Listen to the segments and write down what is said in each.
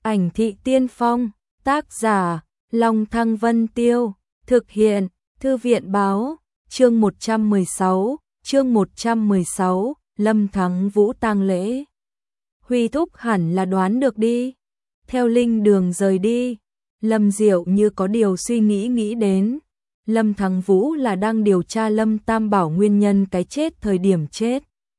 Ảnh thị tiên phong, tác giả, Long Thăng Vân Tiêu, thực hiện, Thư viện báo, chương 116, Lâm Thắng Vũ tang lễ. Huy thúc hẳn là đoán được đi. Theo Linh Đường rời đi, Lâm Diệu như có điều suy nghĩ đến. Lâm Thắng Vũ là đang điều tra Lâm Tam Bảo nguyên nhân cái chết thời điểm chết.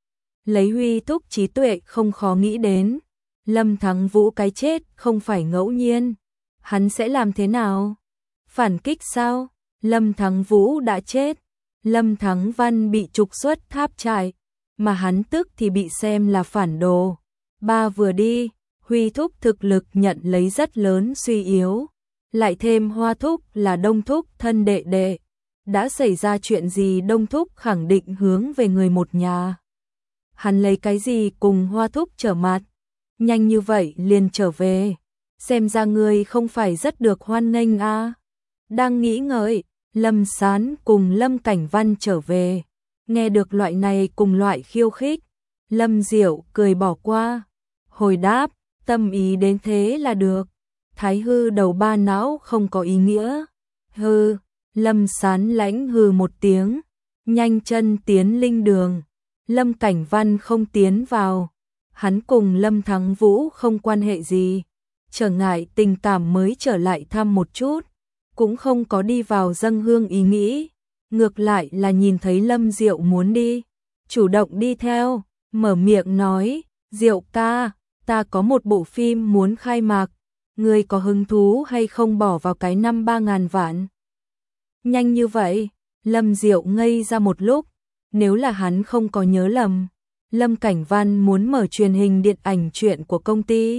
Lấy Huy thúc trí tuệ không khó nghĩ đến. Lâm Thắng Vũ cái chết không phải ngẫu nhiên. Hắn sẽ làm thế nào? Phản kích sao? Lâm Thắng Vũ đã chết. Lâm Thắng Văn bị trục xuất tháp trại, mà hắn tức thì bị xem là phản đồ. Ba vừa đi, Huy thúc thực lực nhận lấy rất lớn suy yếu. Lại thêm Hoa thúc là Đông thúc thân đệ đệ. Đã xảy ra chuyện gì Đông thúc khẳng định hướng về người một nhà. Hắn lấy cái gì cùng Hoa thúc trở mặt? Nhanh như vậy liền trở về. Xem ra ngươi không phải rất được hoan nghênh à. Đang nghĩ ngợi, Lâm Sán cùng Lâm Cảnh Văn trở về. Nghe được loại này cùng loại khiêu khích, Lâm Diệu cười bỏ qua. Hồi đáp, tâm ý đến thế là được. Thái hư đầu ba não không có ý nghĩa. Hư, Lâm Sán lãnh hừ một tiếng, nhanh chân tiến linh đường. Lâm Cảnh Văn không tiến vào. Hắn cùng Lâm Thắng Vũ không quan hệ gì. Trở ngại tình cảm mới trở lại thăm một chút. Cũng không có đi vào dâng hương ý nghĩ. Ngược lại là nhìn thấy Lâm Diệu muốn đi, chủ động đi theo, mở miệng nói, Diệu ca, ta có một bộ phim muốn khai mạc, ngươi có hứng thú hay không bỏ vào cái năm 3.000 vạn? Nhanh như vậy, Lâm Diệu ngây ra một lúc, nếu là hắn không có nhớ lầm, Lâm Cảnh Văn muốn mở truyền hình điện ảnh chuyện của công ty.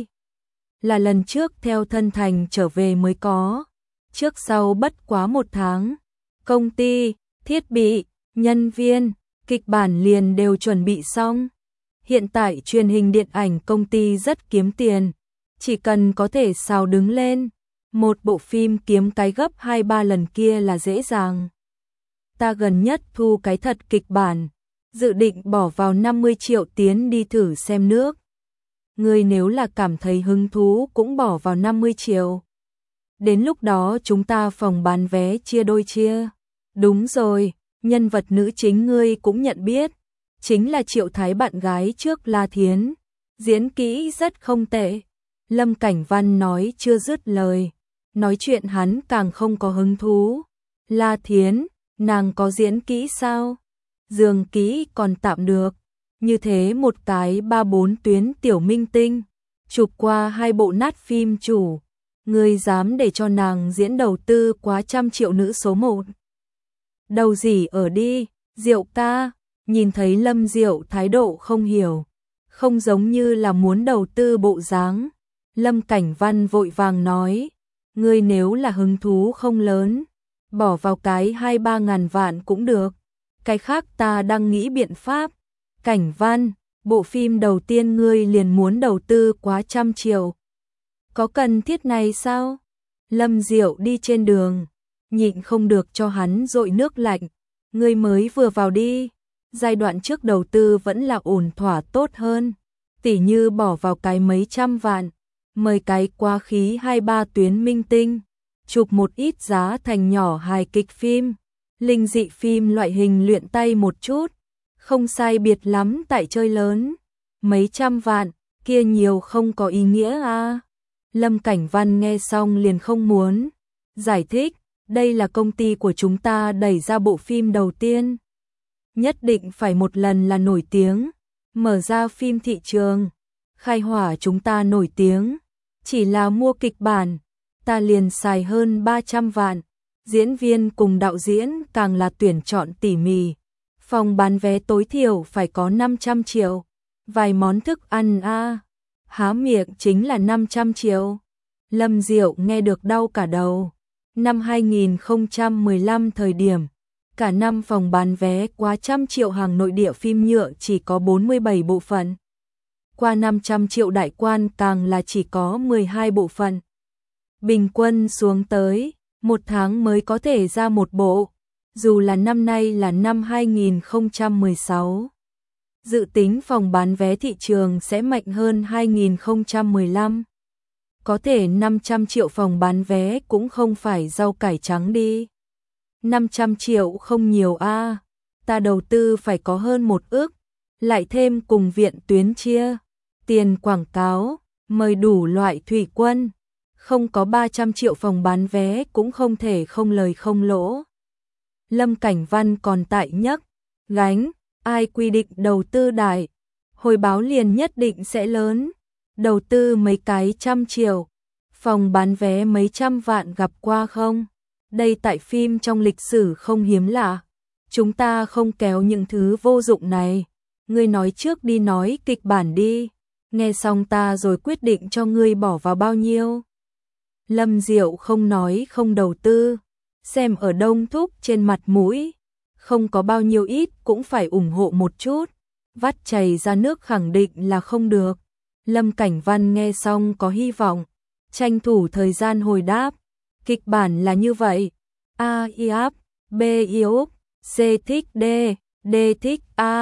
Là lần trước theo Thân Thành trở về mới có, trước sau bất quá 1 tháng. Công ty, thiết bị, nhân viên, kịch bản liền đều chuẩn bị xong. Hiện tại truyền hình điện ảnh công ty rất kiếm tiền, chỉ cần có thể xào đứng lên, một bộ phim kiếm cái gấp 2-3 lần kia là dễ dàng. Ta gần nhất thu cái thật kịch bản, dự định bỏ vào 50 triệu tiến đi thử xem nước. Ngươi nếu là cảm thấy hứng thú cũng bỏ vào 50 triệu. Đến lúc đó chúng ta phòng bán vé chia đôi chia. Đúng rồi, nhân vật nữ chính ngươi cũng nhận biết, chính là Triệu Thái bạn gái trước La Thiến, diễn kỹ rất không tệ. Lâm Cảnh Văn nói chưa dứt lời, nói chuyện hắn càng không có hứng thú. La Thiến, nàng có diễn kỹ sao? Dường kỹ còn tạm được, như thế một cái 3-4 tuyến tiểu minh tinh, chụp qua 2 bộ nát phim chủ, ngươi dám để cho nàng diễn đầu tư quá 100 triệu nữ số 1. Đầu gì ở đi, Diệu ca, nhìn thấy Lâm Diệu thái độ không hiểu, không giống như là muốn đầu tư bộ dáng. Lâm Cảnh Văn vội vàng nói, ngươi nếu là hứng thú không lớn, bỏ vào cái 2-3 ngàn vạn cũng được, cái khác ta đang nghĩ biện pháp. Cảnh Văn, bộ phim đầu tiên ngươi liền muốn đầu tư quá 100 triệu. Có cần thiết này sao? Lâm Diệu đi trên đường, nhịn không được cho hắn dội nước lạnh. Ngươi mới vừa vào đi, giai đoạn trước đầu tư vẫn là ổn thỏa tốt hơn. Tỉ như bỏ vào cái mấy trăm vạn, mời cái quá khí 2-3 tuyến minh tinh, chụp một ít giá thành nhỏ hài kịch phim, linh dị phim loại hình luyện tay một chút, không sai biệt lắm tại chơi lớn. Mấy trăm vạn, kia nhiều không có ý nghĩa à. Lâm Cảnh Văn nghe xong liền không muốn giải thích, đây là công ty của chúng ta đẩy ra bộ phim đầu tiên. Nhất định phải một lần là nổi tiếng, mở ra phim thị trường, khai hỏa chúng ta nổi tiếng. Chỉ là mua kịch bản, ta liền xài hơn 300 vạn, diễn viên cùng đạo diễn càng là tuyển chọn tỉ mỉ. Phòng bán vé tối thiểu phải có 500 triệu, vài món thức ăn a, há miệng chính là 500 triệu. Lâm Diệu nghe được đau cả đầu. Năm 2015 thời điểm, cả năm phòng bán vé quá 100 triệu hàng nội địa phim nhựa chỉ có 47 bộ phận. Qua 500 triệu đại quan càng là chỉ có 12 bộ phận. Bình quân xuống tới, 1 tháng mới có thể ra một bộ, dù là năm nay là năm 2016. Dự tính phòng bán vé thị trường sẽ mạnh hơn 2015. Có thể 500 triệu phòng bán vé cũng không phải rau cải trắng đi. 500 triệu không nhiều a, ta đầu tư phải có hơn 1 ức, lại thêm cùng viện tuyến chia, tiền quảng cáo, mời đủ loại thủy quân, không có 300 triệu phòng bán vé cũng không thể không lời không lỗ. Lâm Cảnh Văn còn tại nhấc gánh, ai quy định đầu tư đại, hồi báo liền nhất định sẽ lớn, đầu tư mấy cái trăm triệu, phòng bán vé mấy trăm vạn gặp qua không? Đây tại phim trong lịch sử không hiếm lạ, chúng ta không kéo những thứ vô dụng này, ngươi nói trước đi, nói kịch bản đi, nghe xong ta rồi quyết định cho ngươi bỏ vào bao nhiêu. Lâm Diệu không nói không đầu tư, xem ở Đông Thúc trên mặt mũi, không có bao nhiêu ít cũng phải ủng hộ một chút, vắt chảy ra nước khẳng định là không được. Lâm Cảnh Văn nghe xong có hy vọng, tranh thủ thời gian hồi đáp, kịch bản là như vậy, A áp, B yếu, C thích D, D thích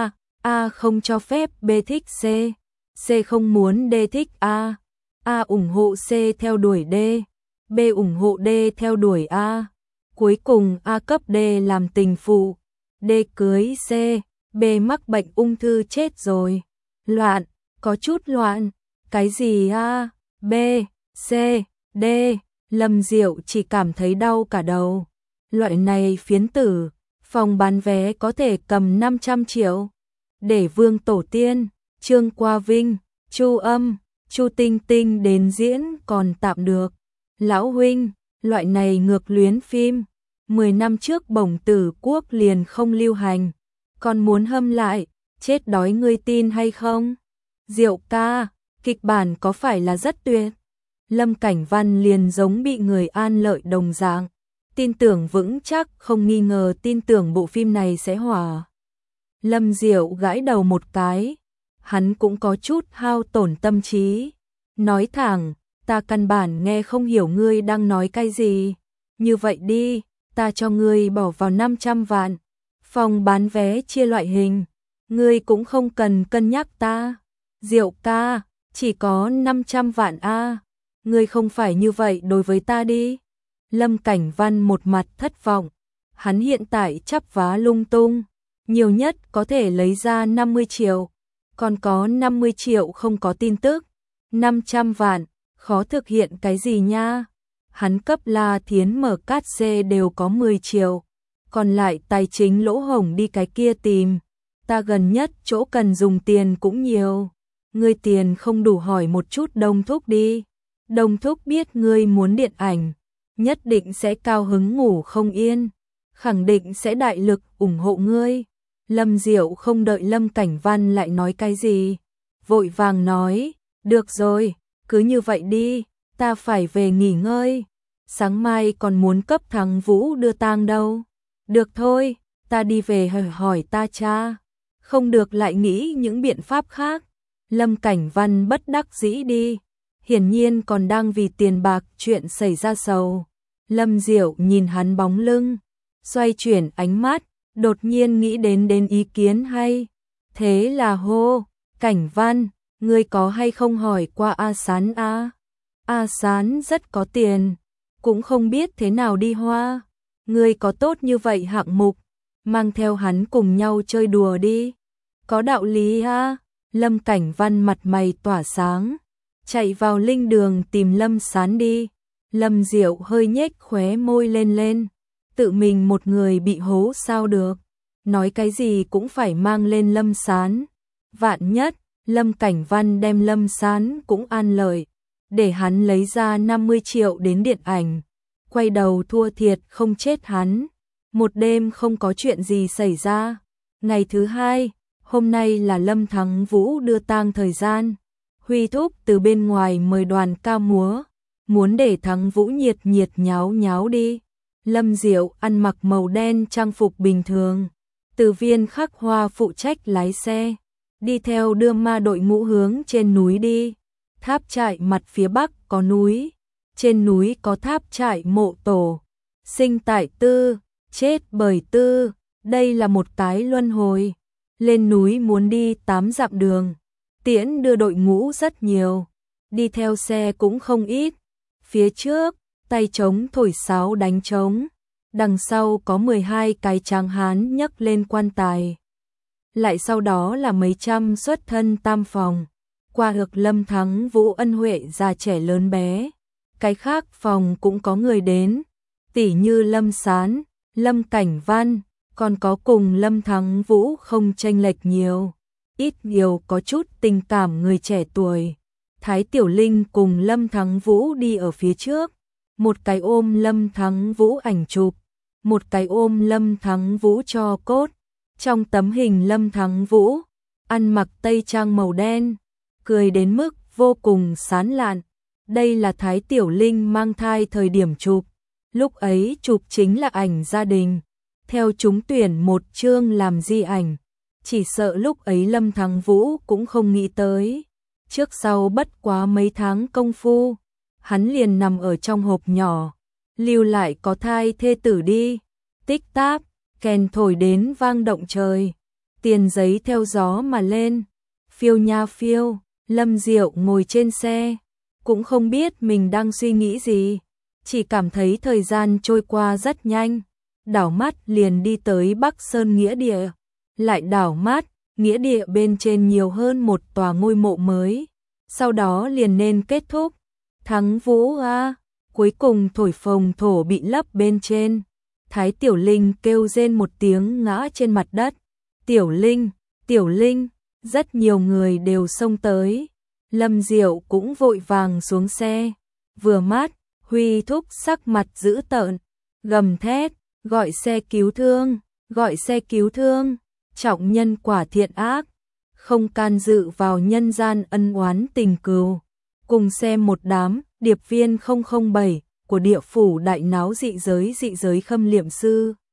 A không cho phép B thích C, C không muốn D thích A ủng hộ C theo đuổi D, B ủng hộ D theo đuổi A, cuối cùng A cấp D làm tình phụ, D cưới C, B mắc bệnh ung thư chết rồi. Loạn, có chút loạn, cái gì A, B, C, D, Lâm Diệu chỉ cảm thấy đau cả đầu. Loại này phiến tử, phòng bán vé có thể cầm 500 triệu. Để Vương Tổ Tiên, Trương Qua Vinh, Chu Âm, Chu Tinh Tinh đến diễn còn tạm được. Lão huynh, loại này ngược luyến phim, 10 năm trước Bổng Tử Quốc liền không lưu hành, còn muốn hâm lại, chết đói ngươi tin hay không? Diệu ca, kịch bản có phải là rất tuyệt? Lâm Cảnh Văn liền giống bị người an lợi đồng dạng, tin tưởng vững chắc không nghi ngờ tin tưởng bộ phim này sẽ hỏa. Lâm Diệu gãi đầu một cái, hắn cũng có chút hao tổn tâm trí, nói thẳng, ta căn bản nghe không hiểu ngươi đang nói cái gì, như vậy đi, ta cho ngươi bỏ vào 500 vạn, phòng bán vé chia loại hình, ngươi cũng không cần cân nhắc ta. Diệu ca, chỉ có 500 vạn a, ngươi không phải như vậy đối với ta đi. Lâm Cảnh Văn một mặt thất vọng, hắn hiện tại chắp vá lung tung, nhiều nhất có thể lấy ra 50 triệu, còn có 50 triệu không có tin tức, 500 vạn, khó thực hiện cái gì nha. Hắn cấp La Thiến mở cát C đều có 10 triệu, còn lại tài chính lỗ hổng đi cái kia tìm, ta gần nhất chỗ cần dùng tiền cũng nhiều, ngươi tiền không đủ hỏi một chút Đông Thúc đi, Đông Thúc biết ngươi muốn điện ảnh, nhất định sẽ cao hứng ngủ không yên, khẳng định sẽ đại lực ủng hộ ngươi. Lâm Diệu không đợi Lâm Cảnh Văn lại nói cái gì, vội vàng nói, được rồi, cứ như vậy đi, ta phải về nghỉ ngơi, sáng mai còn muốn cấp thằng Vũ đưa tang đâu. Được thôi, ta đi về hỏi ta cha, không được lại nghĩ những biện pháp khác. Lâm Cảnh Văn bất đắc dĩ đi, hiển nhiên còn đang vì tiền bạc chuyện xảy ra sầu. Lâm Diệu nhìn hắn bóng lưng, xoay chuyển ánh mắt, đột nhiên nghĩ đến ý kiến hay. Thế là hô, Cảnh Văn, ngươi có hay không hỏi qua A Sán a? A Sán rất có tiền, cũng không biết thế nào đi Hoa. Ngươi có tốt như vậy hạng mục, mang theo hắn cùng nhau chơi đùa đi. Có đạo lý ha. Lâm Cảnh Văn mặt mày tỏa sáng, chạy vào linh đường tìm Lâm Sán đi. Lâm Diệu hơi nhếch khóe môi lên, tự mình một người bị hố sao được, nói cái gì cũng phải mang lên Lâm Sán. Vạn nhất, Lâm Cảnh Văn đem Lâm Sán cũng an lợi, để hắn lấy ra 50 triệu đến điện ảnh, quay đầu thua thiệt không chết hắn. Một đêm không có chuyện gì xảy ra. Ngày thứ hai, hôm nay là Lâm Thắng Vũ đưa tang thời gian. Huy Thúc từ bên ngoài mời đoàn ca múa, muốn để Thắng Vũ nhiệt nháo nháo đi. Lâm Diệu ăn mặc màu đen trang phục bình thường, Từ Viên Khắc Hoa phụ trách lái xe, đi theo đưa ma đội ngũ hướng trên núi đi. Tháp trại mặt phía bắc có núi, trên núi có tháp trại mộ tổ, sinh tại tư, chết bởi tư, đây là một cái luân hồi. Lên núi muốn đi 8 dặm đường, tiễn đưa đội ngũ rất nhiều, đi theo xe cũng không ít. Phía trước, tay trống thổi sáo đánh trống, đằng sau có 12 cái tráng hán nhấc lên quan tài. Lại sau đó là mấy trăm xuất thân tam phòng, qua được Lâm Thắng Vũ ân huệ già trẻ lớn bé. Cái khác phòng cũng có người đến, tỉ như Lâm Sán, Lâm Cảnh Văn, còn có cùng Lâm Thắng Vũ không chênh lệch nhiều, ít nhiều có chút tình cảm người trẻ tuổi. Thái Tiểu Linh cùng Lâm Thắng Vũ đi ở phía trước, một cái ôm Lâm Thắng Vũ ảnh chụp, một cái ôm Lâm Thắng Vũ cho cốt. Trong tấm hình Lâm Thắng Vũ, ăn mặc tây trang màu đen, cười đến mức vô cùng sán lạn. Đây là Thái Tiểu Linh mang thai thời điểm chụp, lúc ấy chụp chính là ảnh gia đình, theo trúng tuyển một chương làm di ảnh. Chỉ sợ lúc ấy Lâm Thắng Vũ cũng không nghĩ tới, trước sau bất quá mấy tháng công phu, hắn liền nằm ở trong hộp nhỏ, lưu lại có thai thê tử đi. Tích táp, kèn thổi đến vang động trời, tiền giấy theo gió mà lên, phiêu nha phiêu. Lâm Diệu ngồi trên xe, cũng không biết mình đang suy nghĩ gì, chỉ cảm thấy thời gian trôi qua rất nhanh, đảo mắt liền đi tới Bắc Sơn nghĩa địa, lại đảo mắt, nghĩa địa bên trên nhiều hơn một tòa ngôi mộ mới, sau đó liền nên kết thúc. Thắng Vũ a, cuối cùng thổi phồng thổ bị lấp bên trên. Thái Tiểu Linh kêu rên một tiếng ngã trên mặt đất. Tiểu Linh, Tiểu Linh, rất nhiều người đều xông tới. Lâm Diệu cũng vội vàng xuống xe. Vừa mắt, Huy Thúc sắc mặt dữ tợn, gầm thét, gọi xe cứu thương, gọi xe cứu thương. Trọng nhân quả thiện ác, không can dự vào nhân gian ân oán tình cừu. Cùng xem một đám điệp viên 007 của địa phủ đại náo dị giới khâm liệm sư.